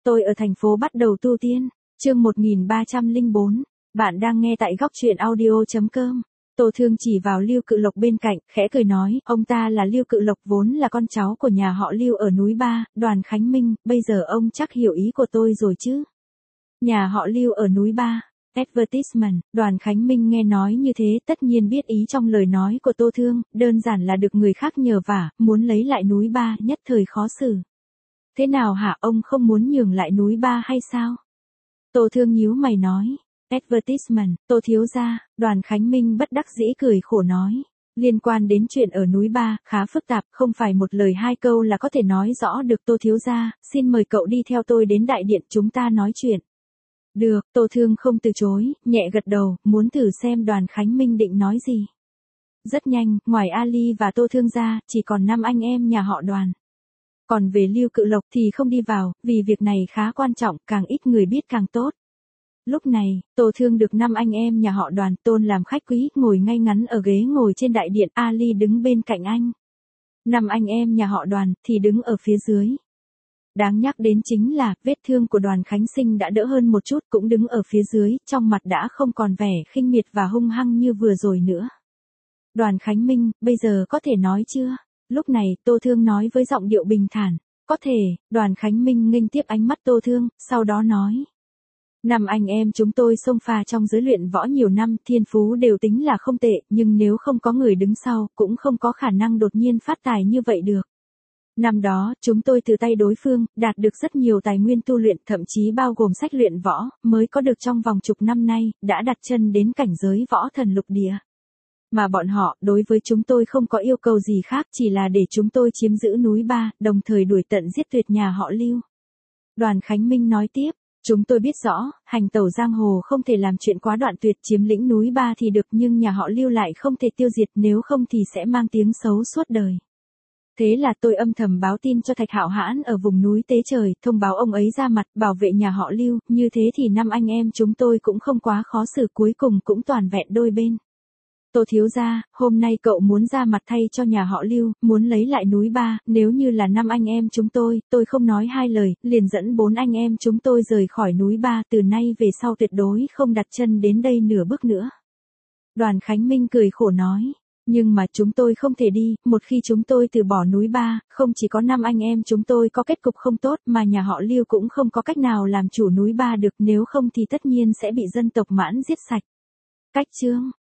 Tôi ở thành phố bắt đầu tu tiên. Chương 1304. Bạn đang nghe tại góc truyện audio.com. Tô Thương chỉ vào Lưu Cự Lộc bên cạnh, khẽ cười nói, ông ta là Lưu Cự Lộc vốn là con cháu của nhà họ Lưu ở núi Ba, Đoàn Khánh Minh, bây giờ ông chắc hiểu ý của tôi rồi chứ. Nhà họ Lưu ở núi Ba. Advertisement, Đoàn Khánh Minh nghe nói như thế tất nhiên biết ý trong lời nói của Tô Thương, đơn giản là được người khác nhờ vả, muốn lấy lại núi Ba nhất thời khó xử. Thế nào hả, ông không muốn nhường lại núi Ba hay sao? Tô Thương nhíu mày nói. Advertisement, Tô thiếu gia. Đoàn Khánh Minh bất đắc dĩ cười khổ nói. Liên quan đến chuyện ở núi Ba, khá phức tạp, không phải một lời hai câu là có thể nói rõ được. Tô thiếu gia, xin mời cậu đi theo tôi đến đại điện chúng ta nói chuyện. Được, Tô Thương không từ chối, nhẹ gật đầu, muốn thử xem Đoàn Khánh Minh định nói gì. Rất nhanh, ngoài Ali và Tô Thương ra, chỉ còn 5 anh em nhà họ Đoàn. Còn về Lưu Cự Lộc thì không đi vào, vì việc này khá quan trọng, càng ít người biết càng tốt. Lúc này, Tô Thương được 5 anh em nhà họ Đoàn tôn làm khách quý, ngồi ngay ngắn ở ghế ngồi trên đại điện, Ali đứng bên cạnh anh. 5 anh em nhà họ Đoàn thì đứng ở phía dưới. Đáng nhắc đến chính là, vết thương của Đoàn Khánh Sinh đã đỡ hơn một chút, cũng đứng ở phía dưới, trong mặt đã không còn vẻ khinh miệt và hung hăng như vừa rồi nữa. Đoàn Khánh Minh, bây giờ có thể nói chưa? Lúc này, Tô Thương nói với giọng điệu bình thản. Có thể. Đoàn Khánh Minh nghênh tiếp ánh mắt Tô Thương, sau đó nói. 5 anh em chúng tôi xông pha trong giới luyện võ nhiều năm, thiên phú đều tính là không tệ, nhưng nếu không có người đứng sau, cũng không có khả năng đột nhiên phát tài như vậy được. Năm đó, chúng tôi từ tay đối phương, đạt được rất nhiều tài nguyên tu luyện, thậm chí bao gồm sách luyện võ, mới có được trong vòng chục năm nay, đã đặt chân đến cảnh giới võ thần lục địa. Mà bọn họ, đối với chúng tôi không có yêu cầu gì khác, chỉ là để chúng tôi chiếm giữ núi Ba, đồng thời đuổi tận giết tuyệt nhà họ Lưu. Đoàn Khánh Minh nói tiếp, chúng tôi biết rõ, hành tẩu giang hồ không thể làm chuyện quá đoạn tuyệt, chiếm lĩnh núi Ba thì được, nhưng nhà họ Lưu lại không thể tiêu diệt, nếu không thì sẽ mang tiếng xấu suốt đời. Thế là tôi âm thầm báo tin cho Thạch Hạo Hãn ở vùng núi Tế Trời, thông báo ông ấy ra mặt, bảo vệ nhà họ Lưu, như thế thì 5 anh em chúng tôi cũng không quá khó xử, cuối cùng cũng toàn vẹn đôi bên. Tô thiếu gia, hôm nay cậu muốn ra mặt thay cho nhà họ Lưu, muốn lấy lại núi Ba, nếu như là 5 anh em chúng tôi không nói hai lời, liền dẫn 4 anh em chúng tôi rời khỏi núi Ba, từ nay về sau tuyệt đối không đặt chân đến đây nửa bước nữa. Đoàn Khánh Minh cười khổ nói. Nhưng mà chúng tôi không thể đi, một khi chúng tôi từ bỏ núi Ba, không chỉ có 5 anh em chúng tôi có kết cục không tốt, mà nhà họ Lưu cũng không có cách nào làm chủ núi Ba được, nếu không thì tất nhiên sẽ bị dân tộc Mãn giết sạch. Cách chương